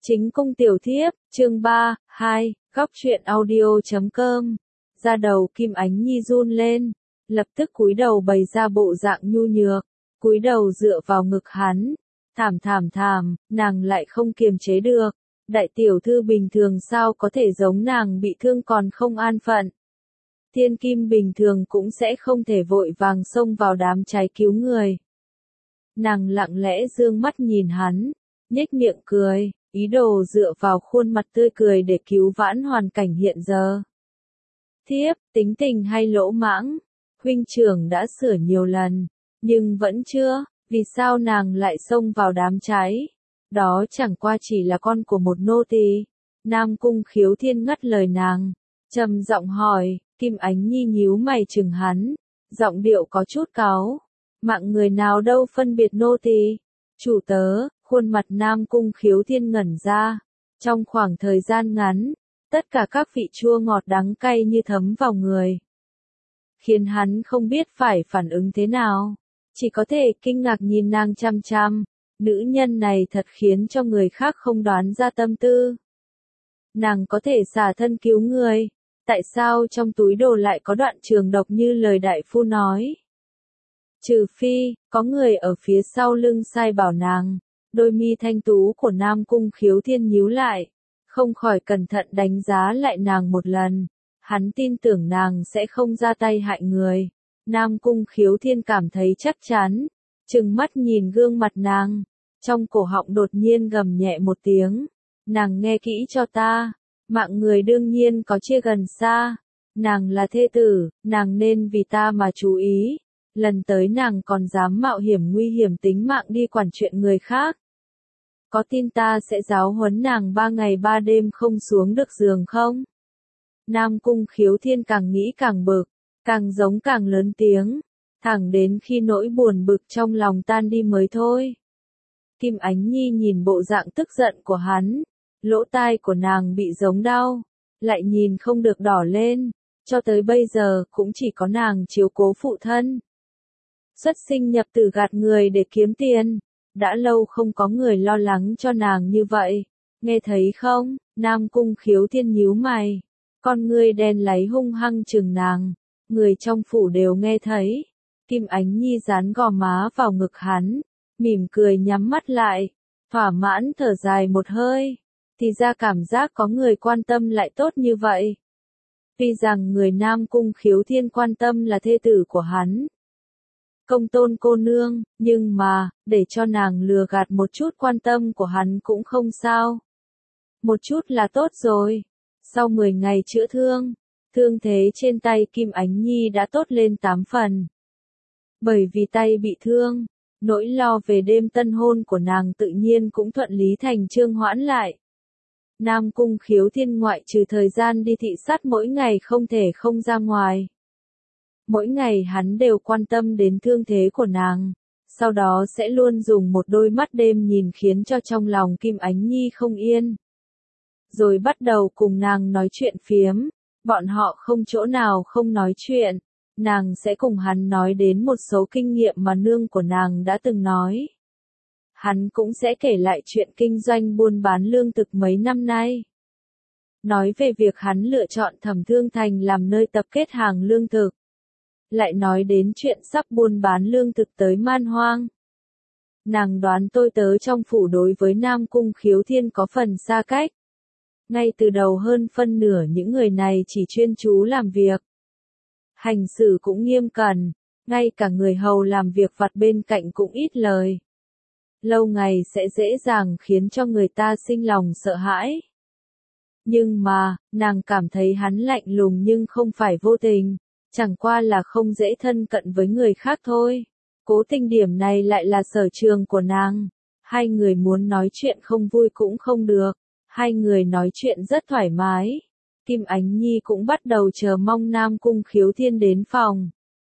Chính cung tiểu thiếp, chương 3, 2, góc truyện audio.com. Da đầu Kim Ánh Nhi run lên, lập tức cúi đầu bày ra bộ dạng nhu nhược, cúi đầu dựa vào ngực hắn. Thảm, nàng lại không kiềm chế được. Đại tiểu thư bình thường sao có thể giống nàng bị thương còn không an phận. Thiên kim bình thường cũng sẽ không thể vội vàng xông vào đám cháy cứu người. Nàng lặng lẽ dương mắt nhìn hắn, nhếch miệng cười, ý đồ dựa vào khuôn mặt tươi cười để cứu vãn hoàn cảnh hiện giờ. Thiếp, tính tình hay lỗ mãng, huynh trưởng đã sửa nhiều lần, nhưng vẫn chưa, vì sao nàng lại xông vào đám cháy? Đó chẳng qua chỉ là con của một nô tỳ. Nam Cung Khiếu Thiên ngắt lời nàng, trầm giọng hỏi. Kim Ánh Nhi nhíu mày chừng hắn, giọng điệu có chút cáu. Mạng người nào đâu phân biệt nô tỳ, chủ tớ. Khuôn mặt Nam Cung Khiếu Thiên ngẩn ra. Trong khoảng thời gian ngắn, tất cả các vị chua ngọt đắng cay như thấm vào người, khiến hắn không biết phải phản ứng thế nào, chỉ có thể kinh ngạc nhìn nàng chăm chăm. Nữ nhân này thật khiến cho người khác không đoán ra tâm tư. Nàng có thể xả thân cứu người, tại sao trong túi đồ lại có đoạn trường độc như lời đại phu nói? Trừ phi, có người ở phía sau lưng sai bảo nàng. Đôi mi thanh tú của Nam Cung Khiếu Thiên nhíu lại, không khỏi cẩn thận đánh giá lại nàng một lần. Hắn tin tưởng nàng sẽ không ra tay hại người. Nam Cung Khiếu Thiên cảm thấy chắc chắn, trừng mắt nhìn gương mặt nàng, trong cổ họng đột nhiên gầm nhẹ một tiếng. Nàng nghe kỹ cho ta, mạng người đương nhiên có chia gần xa. Nàng là thê tử, nàng nên vì ta mà chú ý. Lần tới nàng còn dám mạo hiểm nguy hiểm tính mạng đi quản chuyện người khác. Có tin ta sẽ giáo huấn nàng 3 ngày 3 đêm không xuống được giường không? Nam Cung Khiếu Thiên càng nghĩ càng bực, càng giống càng lớn tiếng, thẳng đến khi nỗi buồn bực trong lòng tan đi mới thôi. Kim Ánh Nhi nhìn bộ dạng tức giận của hắn, lỗ tai của nàng bị giống đau, lại nhìn không được đỏ lên, cho tới bây giờ cũng chỉ có nàng chiếu cố phụ thân. Xuất sinh nhập tử gạt người để kiếm tiền, đã lâu không có người lo lắng cho nàng như vậy, nghe thấy không? Nam Cung Khiếu Thiên nhíu mày, con ngươi đen láy hung hăng chừng nàng, người trong phủ đều nghe thấy. Kim Ánh Nhi dán gò má vào ngực hắn, mỉm cười nhắm mắt lại, thỏa mãn thở dài một hơi, thì ra cảm giác có người quan tâm lại tốt như vậy. Tuy rằng người Nam Cung Khiếu Thiên quan tâm là thê tử của hắn, Công Tôn cô nương, nhưng mà, để cho nàng lừa gạt một chút quan tâm của hắn cũng không sao. Một chút là tốt rồi. Sau 10 ngày chữa thương, thương thế trên tay Kim Ánh Nhi đã tốt lên 8 phần. Bởi vì tay bị thương, nỗi lo về đêm tân hôn của nàng tự nhiên cũng thuận lý thành chương hoãn lại. Nam Cung Khiếu Thiên ngoại trừ thời gian đi thị sát mỗi ngày không thể không ra ngoài. Mỗi ngày hắn đều quan tâm đến thương thế của nàng, sau đó sẽ luôn dùng một đôi mắt đêm nhìn khiến cho trong lòng Kim Ánh Nhi không yên. Rồi bắt đầu cùng nàng nói chuyện phiếm, bọn họ không chỗ nào không nói chuyện, nàng sẽ cùng hắn nói đến một số kinh nghiệm mà nương của nàng đã từng nói. Hắn cũng sẽ kể lại chuyện kinh doanh buôn bán lương thực mấy năm nay. Nói về việc hắn lựa chọn Thẩm Thương Thành làm nơi tập kết hàng lương thực. Lại nói đến chuyện sắp buôn bán lương thực tới Man Hoang. Nàng đoán tôi tớ trong phủ đối với Nam Cung Khiếu Thiên có phần xa cách. Ngay từ đầu hơn phân nửa những người này chỉ chuyên chú làm việc. Hành xử cũng nghiêm cẩn, ngay cả người hầu làm việc vặt bên cạnh cũng ít lời. Lâu ngày sẽ dễ dàng khiến cho người ta sinh lòng sợ hãi. Nhưng mà, nàng cảm thấy hắn lạnh lùng nhưng không phải vô tình. Chẳng qua là không dễ thân cận với người khác thôi. Cố tình điểm này lại là sở trường của nàng. Hai người muốn nói chuyện không vui cũng không được. Hai người nói chuyện rất thoải mái. Kim Ánh Nhi cũng bắt đầu chờ mong Nam Cung Khiếu Thiên đến phòng.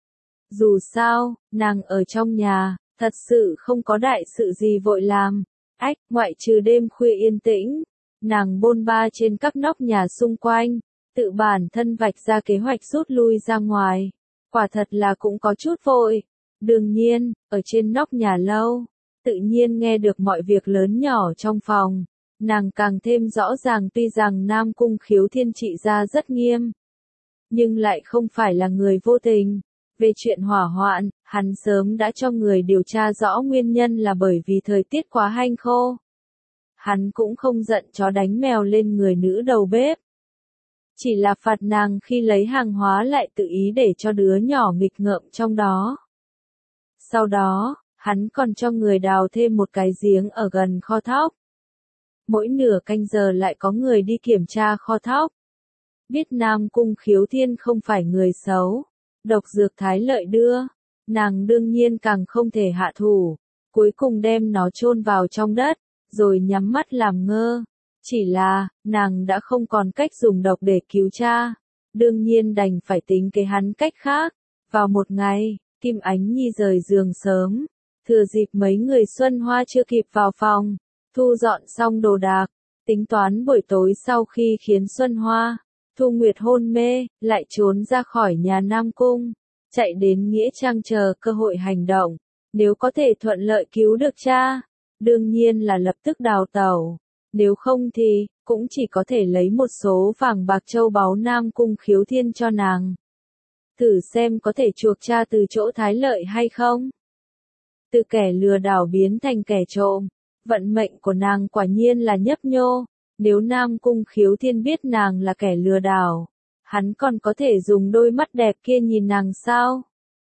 Dù sao, nàng ở trong nhà, thật sự không có đại sự gì vội làm. Ngoại trừ đêm khuya yên tĩnh, nàng bôn ba trên các nóc nhà xung quanh. Tự bản thân vạch ra kế hoạch rút lui ra ngoài. Quả thật là cũng có chút vội. Đương nhiên, ở trên nóc nhà lâu, tự nhiên nghe được mọi việc lớn nhỏ trong phòng. Nàng càng thêm rõ ràng tuy rằng Nam Cung Khiếu Thiên trị gia rất nghiêm, nhưng lại không phải là người vô tình. Về chuyện hỏa hoạn, hắn sớm đã cho người điều tra rõ nguyên nhân là bởi vì thời tiết quá hanh khô. Hắn cũng không giận chó đánh mèo lên người nữ đầu bếp. Chỉ là phạt nàng khi lấy hàng hóa lại tự ý để cho đứa nhỏ nghịch ngợm trong đó. Sau đó, hắn còn cho người đào thêm một cái giếng ở gần kho thóc. Mỗi nửa canh giờ lại có người đi kiểm tra kho thóc. Biết Nam Cung Khiếu Thiên không phải người xấu, độc dược Thái Lợi đưa, nàng đương nhiên càng không thể hạ thủ, cuối cùng đem nó chôn vào trong đất, rồi nhắm mắt làm ngơ. Chỉ là, nàng đã không còn cách dùng độc để cứu cha, đương nhiên đành phải tính kế hắn cách khác. Vào một ngày, Kim Ánh Nhi rời giường sớm, thừa dịp mấy người Xuân Hoa chưa kịp vào phòng, thu dọn xong đồ đạc, tính toán buổi tối sau khi khiến Xuân Hoa, Thu Nguyệt hôn mê, lại trốn ra khỏi nhà Nam Cung, chạy đến Nghĩa Trang chờ cơ hội hành động, nếu có thể thuận lợi cứu được cha, đương nhiên là lập tức đào tẩu, nếu không thì, cũng chỉ có thể lấy một số vàng bạc châu báu Nam Cung Khiếu Thiên cho nàng. Thử xem có thể chuộc cha từ chỗ Thái Lợi hay không. Từ kẻ lừa đảo biến thành kẻ trộm, vận mệnh của nàng quả nhiên là nhấp nhô. Nếu Nam Cung Khiếu Thiên biết nàng là kẻ lừa đảo, hắn còn có thể dùng đôi mắt đẹp kia nhìn nàng sao?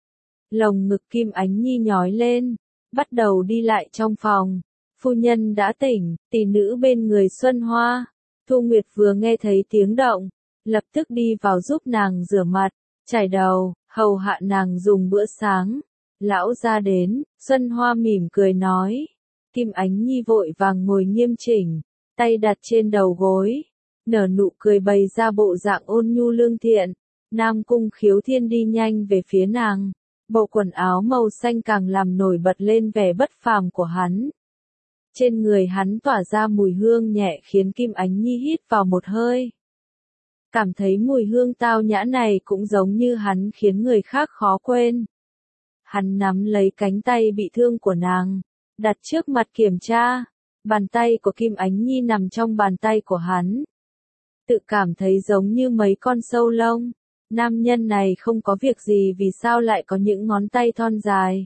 Lồng ngực Kim Ánh Nhi nhói lên, bắt đầu đi lại trong phòng. Phu nhân đã tỉnh, tỷ nữ bên người Xuân Hoa. Thu Nguyệt vừa nghe thấy tiếng động, lập tức đi vào giúp nàng rửa mặt, chải đầu, hầu hạ nàng dùng bữa sáng. Lão gia đến, Xuân Hoa mỉm cười nói. Kim Ánh Nhi vội vàng ngồi nghiêm chỉnh, tay đặt trên đầu gối, nở nụ cười bày ra bộ dạng ôn nhu lương thiện. Nam Cung Khiếu Thiên đi nhanh về phía nàng, bộ quần áo màu xanh càng làm nổi bật lên vẻ bất phàm của hắn. Trên người hắn tỏa ra mùi hương nhẹ khiến Kim Ánh Nhi hít vào một hơi. Cảm thấy mùi hương tao nhã này cũng giống như hắn khiến người khác khó quên. Hắn nắm lấy cánh tay bị thương của nàng, đặt trước mặt kiểm tra. Bàn tay của Kim Ánh Nhi nằm trong bàn tay của hắn. Tự cảm thấy giống như mấy con sâu lông. Nam nhân này không có việc gì vì sao lại có những ngón tay thon dài.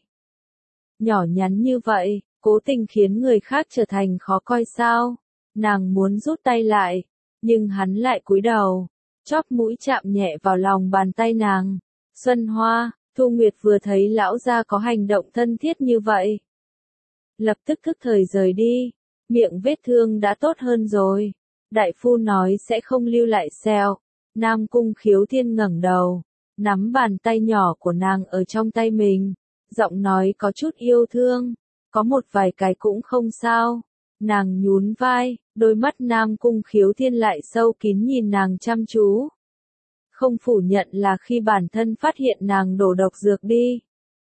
Nhỏ nhắn như vậy, cố tình khiến người khác trở thành khó coi sao. Nàng muốn rút tay lại, nhưng hắn lại cúi đầu, chóp mũi chạm nhẹ vào lòng bàn tay nàng. Xuân Hoa, Thu Nguyệt vừa thấy lão gia có hành động thân thiết như vậy, lập tức thức thời rời đi. Miệng vết thương đã tốt hơn rồi. Đại phu nói sẽ không lưu lại sẹo. Nam Cung Khiếu Thiên ngẩng đầu, nắm bàn tay nhỏ của nàng ở trong tay mình, giọng nói có chút yêu thương. Có một vài cái cũng không sao. Nàng nhún vai, đôi mắt Nam Cung Khiếu Thiên lại sâu kín nhìn nàng chăm chú. Không phủ nhận là khi bản thân phát hiện nàng đổ độc dược đi,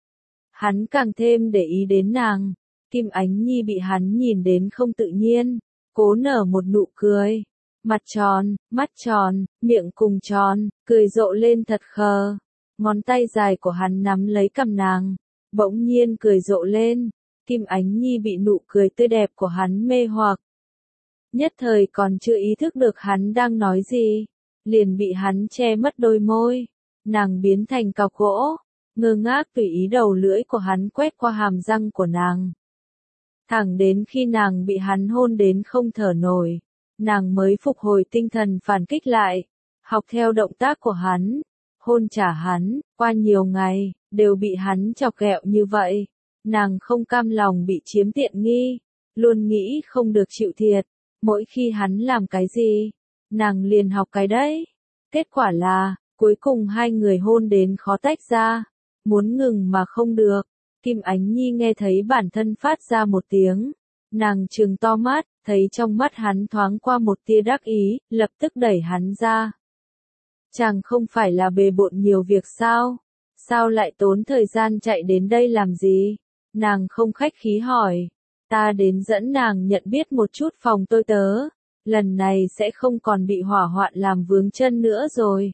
hắn càng thêm để ý đến nàng. Kim Ánh Nhi bị hắn nhìn đến không tự nhiên, cố nở một nụ cười. Mặt tròn, mắt tròn, miệng cùng tròn, cười rộ lên thật khờ. Ngón tay dài của hắn nắm lấy cằm nàng, bỗng nhiên cười rộ lên. Kim Ánh Nhi bị nụ cười tươi đẹp của hắn mê hoặc. Nhất thời còn chưa ý thức được hắn đang nói gì, liền bị hắn che mất đôi môi. Nàng biến thành cọc gỗ, ngơ ngác tùy ý đầu lưỡi của hắn quét qua hàm răng của nàng. Thẳng đến khi nàng bị hắn hôn đến không thở nổi, nàng mới phục hồi tinh thần phản kích lại, học theo động tác của hắn, hôn trả hắn. Qua nhiều ngày, đều bị hắn chọc ghẹo như vậy, nàng không cam lòng bị chiếm tiện nghi, luôn nghĩ không được chịu thiệt. Mỗi khi hắn làm cái gì, nàng liền học cái đấy. Kết quả là, cuối cùng hai người hôn đến khó tách ra, muốn ngừng mà không được. Kim Ánh Nhi nghe thấy bản thân phát ra một tiếng, nàng trừng to mắt, thấy trong mắt hắn thoáng qua một tia đắc ý, lập tức đẩy hắn ra. Chàng không phải là bề bộn nhiều việc sao? Sao lại tốn thời gian chạy đến đây làm gì? Nàng không khách khí hỏi. Ta đến dẫn nàng nhận biết một chút phòng tôi tớ, lần này sẽ không còn bị hỏa hoạn làm vướng chân nữa rồi.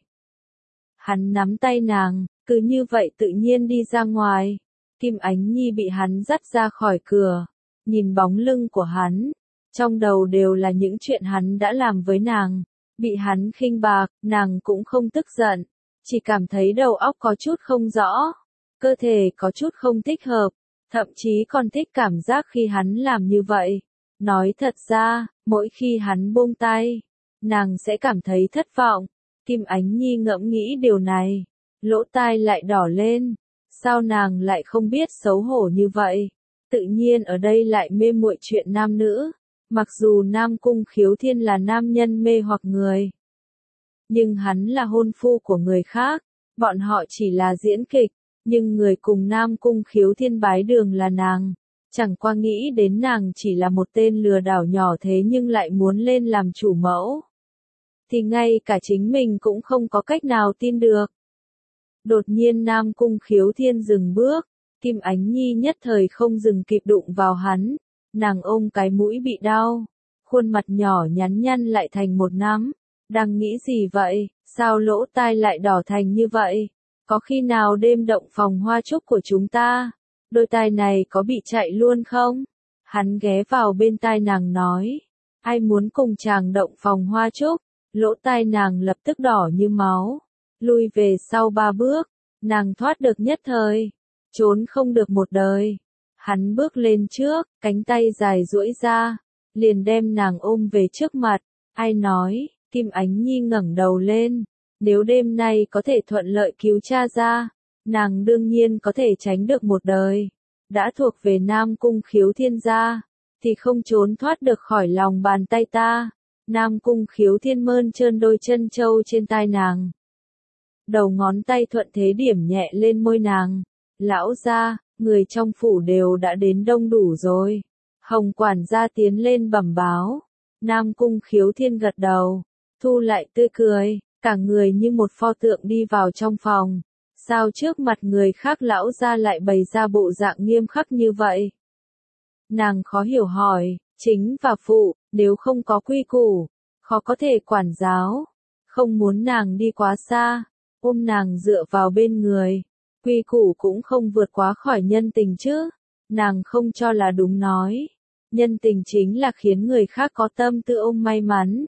Hắn nắm tay nàng, cứ như vậy tự nhiên đi ra ngoài. Kim Ánh Nhi bị hắn dắt ra khỏi cửa, nhìn bóng lưng của hắn, Trong đầu đều là những chuyện hắn đã làm với nàng. Bị hắn khinh bạc, nàng cũng không tức giận, chỉ cảm thấy đầu óc có chút không rõ, cơ thể có chút không thích hợp, thậm chí còn thích cảm giác khi hắn làm như vậy. Nói thật ra, mỗi khi hắn buông tay, nàng sẽ cảm thấy thất vọng. Kim Ánh Nhi ngẫm nghĩ điều này, lỗ tai lại đỏ lên. Sao nàng lại không biết xấu hổ như vậy? Tự nhiên ở đây lại mê muội chuyện nam nữ. Mặc dù Nam Cung Khiếu Thiên là nam nhân mê hoặc người, nhưng hắn là hôn phu của người khác, bọn họ chỉ là diễn kịch, nhưng người cùng Nam Cung Khiếu Thiên bái đường là nàng. Chẳng qua nghĩ đến nàng chỉ là một tên lừa đảo nhỏ thế nhưng lại muốn lên làm chủ mẫu, thì ngay cả chính mình cũng không có cách nào tin được. Đột nhiên Nam Cung Khiếu Thiên dừng bước, Kim Ánh Nhi nhất thời không dừng kịp đụng vào hắn, nàng ôm cái mũi bị đau, khuôn mặt nhỏ nhắn nhăn lại thành một nắm. Đang nghĩ gì vậy, sao lỗ tai lại đỏ thành như vậy? Có khi nào đêm động phòng hoa trúc của chúng ta, đôi tai này có bị chạy luôn không? Hắn ghé vào bên tai nàng nói, ai muốn cùng chàng động phòng hoa trúc? Lỗ tai nàng lập tức đỏ như máu, lui về sau 3 bước, nàng thoát được nhất thời, trốn không được một đời. Hắn bước lên trước, cánh tay dài duỗi ra, liền đem nàng ôm về trước mặt. Ai nói? Kim Ánh Nhi ngẩng đầu lên, nếu đêm nay có thể thuận lợi cứu cha ra, nàng đương nhiên có thể tránh được một đời. Đã thuộc về Nam Cung Khiếu Thiên gia, thì không trốn thoát được khỏi lòng bàn tay ta. Nam Cung Khiếu Thiên mơn trơn đôi chân châu trên tai nàng. Đầu ngón tay thuận thế điểm nhẹ lên môi nàng. Lão gia, người trong phủ đều đã đến đông đủ rồi. Hồng quản gia tiến lên bẩm báo. Nam Cung Khiếu Thiên gật đầu, thu lại tươi cười, cả người như một pho tượng đi vào trong phòng. Sao trước mặt người khác lão gia lại bày ra bộ dạng nghiêm khắc như vậy? Nàng khó hiểu hỏi, chính và phụ, nếu không có quy củ, khó có thể quản giáo. Không muốn nàng đi quá xa, ôm nàng dựa vào bên người. Quy củ cũng không vượt quá khỏi nhân tình chứ. Nàng không cho là đúng nói. Nhân tình chính là khiến người khác có tâm tư ôm may mắn.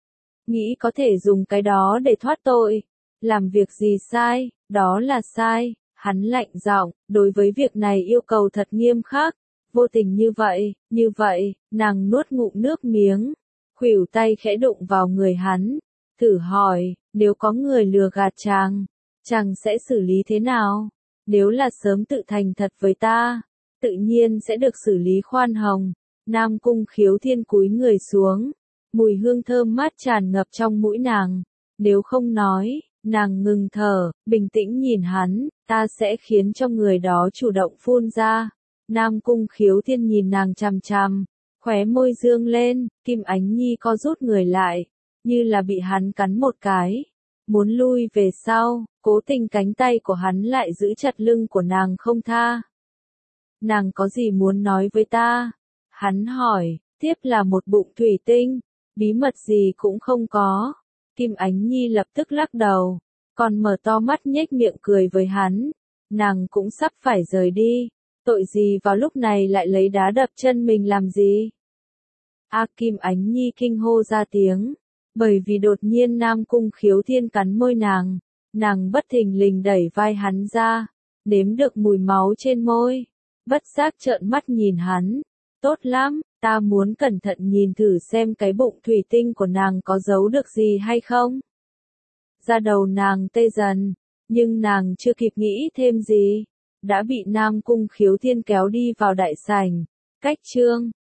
Nghĩ có thể dùng cái đó để thoát tội. Làm việc gì sai, đó là sai. Hắn lạnh giọng, đối với việc này yêu cầu thật nghiêm khắc. Vô tình như vậy, nàng nuốt ngụm nước miếng. Khuỷu tay khẽ đụng vào người hắn. Thử hỏi, nếu có người lừa gạt chàng sẽ xử lý thế nào? Nếu là sớm tự thành thật với ta, tự nhiên sẽ được xử lý khoan hồng. Nam Cung Khiếu Thiên cúi người xuống, mùi hương thơm mát tràn ngập trong mũi nàng. Nếu không nói, nàng ngừng thở, bình tĩnh nhìn hắn, ta sẽ khiến cho người đó chủ động phun ra. Nam Cung Khiếu Thiên nhìn nàng chằm chằm, khóe môi dương lên, Kim Ánh Nhi co rút người lại, như là bị hắn cắn một cái. Muốn lui về sau, cố tình cánh tay của hắn lại giữ chặt lưng của nàng không tha. Nàng có gì muốn nói với ta? Hắn hỏi, tiếp là một bụng thủy tinh, bí mật gì cũng không có. Kim Ánh Nhi lập tức lắc đầu, còn mở to mắt nhếch miệng cười với hắn. Nàng cũng sắp phải rời đi, tội gì vào lúc này lại lấy đá đập chân mình làm gì? Kim Ánh Nhi kinh hô ra tiếng, bởi vì đột nhiên Nam Cung Khiếu Thiên cắn môi nàng bất thình lình đẩy vai hắn ra, nếm được mùi máu trên môi, bất giác trợn mắt nhìn hắn. Tốt lắm, ta muốn cẩn thận nhìn thử xem cái bụng thủy tinh của nàng có giấu được gì hay không. Da đầu nàng tê dần, nhưng nàng chưa kịp nghĩ thêm gì, đã bị Nam Cung Khiếu Thiên kéo đi vào đại sảnh. Cách chương